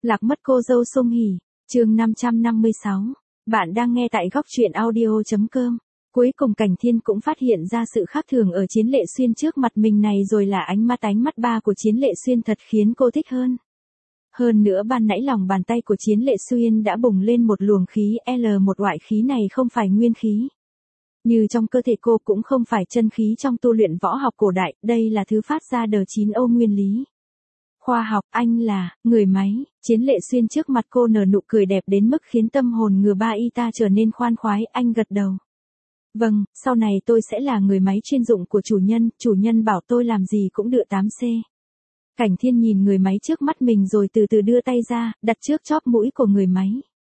Lạc mất cô dâu Song Hỷ, chương 556. Bạn đang nghe tại góc truyện audio.com. Cuối cùng Cảnh Thiên cũng phát hiện ra sự khác thường ở Chiến Lệ Xuyên trước mặt mình này, rồi là ánh mắt ba của Chiến Lệ Xuyên thật khiến cô thích hơn. Hơn nữa ban nãy lòng bàn tay của Chiến Lệ Xuyên đã bùng lên một luồng khí một loại khí này không phải nguyên khí. Như trong cơ thể cô cũng không phải chân khí trong tu luyện võ học cổ đại, đây là thứ phát ra đờ 9O nguyên lý. Khoa học, anh là người máy. Chiến Lệ Xuyên trước mặt cô nở nụ cười đẹp đến mức khiến tâm hồn ngừa ba y ta trở nên khoan khoái, anh gật đầu. Vâng, sau này tôi sẽ là người máy chuyên dụng của chủ nhân bảo tôi làm gì cũng được 8C. Cảnh Thiên nhìn người máy trước mắt mình rồi từ từ đưa tay ra, đặt trước chóp mũi của người máy.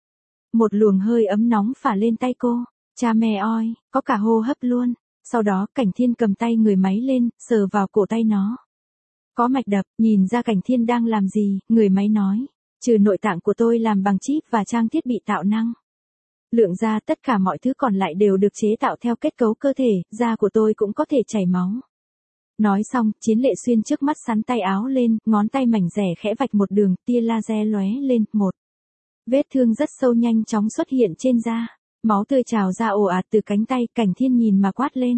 Một luồng hơi ấm nóng phả lên tay cô, cha mẹ oi, có cả hô hấp luôn. Sau đó Cảnh Thiên cầm tay người máy lên, sờ vào cổ tay nó. Có mạch đập, nhìn ra Cảnh Thiên đang làm gì, người máy nói. Trừ nội tạng của tôi làm bằng chip và trang thiết bị tạo năng. Lượng ra tất cả mọi thứ còn lại đều được chế tạo theo kết cấu cơ thể, da của tôi cũng có thể chảy máu. Nói xong, Chiến Lệ Xuyên trước mắt sắn tay áo lên, ngón tay mảnh rẻ khẽ vạch một đường, tia laser lóe lên, một vết thương rất sâu nhanh chóng xuất hiện trên da. Máu tươi trào ra ồ ạt từ cánh tay, Cảnh Thiên nhìn mà quát lên.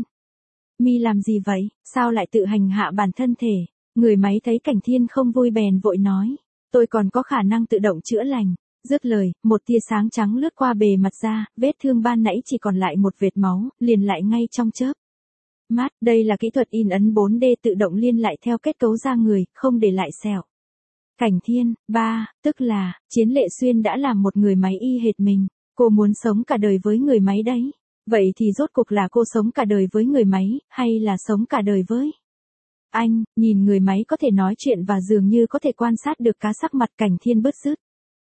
Mi làm gì vậy, sao lại tự hành hạ bản thân thể? Người máy thấy Cảnh Thiên không vui bèn vội nói. Tôi còn có khả năng tự động chữa lành. Dứt lời, một tia sáng trắng lướt qua bề mặt da, vết thương ban nãy chỉ còn lại một vệt máu, liền lại ngay trong chớp mắt. Đây là kỹ thuật in ấn 4D tự động liên lại theo kết cấu da người, không để lại sẹo. Cảnh Thiên, tức là, Chiến Lệ Xuyên đã làm một người máy y hệt mình. Cô muốn sống cả đời với người máy đấy. Vậy thì rốt cuộc là cô sống cả đời với người máy, hay là sống cả đời với anh? Nhìn người máy có thể nói chuyện và dường như có thể quan sát được cá sắc mặt, Cảnh Thiên bứt rứt.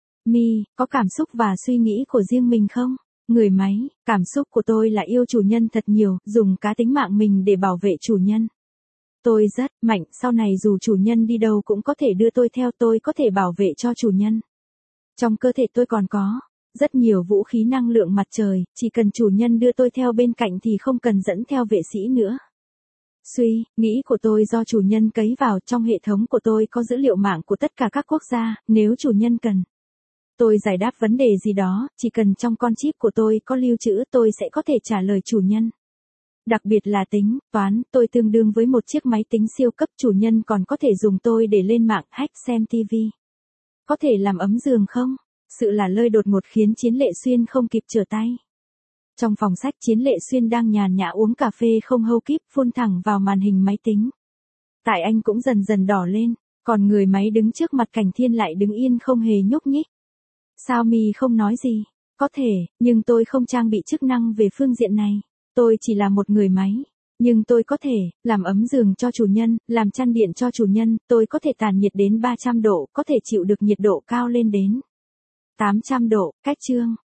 Mi, có cảm xúc và suy nghĩ của riêng mình không? Người máy, cảm xúc của tôi là yêu chủ nhân thật nhiều, dùng cả tính mạng mình để bảo vệ chủ nhân. Tôi rất mạnh, sau này dù chủ nhân đi đâu cũng có thể đưa tôi theo, tôi có thể bảo vệ cho chủ nhân. Trong cơ thể tôi còn có rất nhiều vũ khí năng lượng mặt trời, chỉ cần chủ nhân đưa tôi theo bên cạnh thì không cần dẫn theo vệ sĩ nữa. Suy nghĩ của tôi do chủ nhân cấy vào, trong hệ thống của tôi có dữ liệu mạng của tất cả các quốc gia, nếu chủ nhân cần tôi giải đáp vấn đề gì đó, chỉ cần trong con chip của tôi có lưu trữ, tôi sẽ có thể trả lời chủ nhân. Đặc biệt là tính toán, tôi tương đương với một chiếc máy tính siêu cấp, chủ nhân còn có thể dùng tôi để lên mạng, hack, xem TV. Có thể làm ấm giường không? Sự là lơi đột ngột khiến Chiến Lệ Xuyên không kịp trở tay. Trong phòng sách, Chiến Lệ Xuyên đang nhàn nhã uống cà phê không hâu kíp, phun thẳng vào màn hình máy tính. Tại anh cũng dần dần đỏ lên, còn người máy đứng trước mặt Cảnh Thiên lại đứng yên không hề nhúc nhích. Sao Mi không nói gì? Có thể, nhưng tôi không trang bị chức năng về phương diện này. Tôi chỉ là một người máy. Nhưng tôi có thể làm ấm giường cho chủ nhân, làm chăn điện cho chủ nhân, tôi có thể tản nhiệt đến 300 độ, có thể chịu được nhiệt độ cao lên đến 800 độ. Cách chương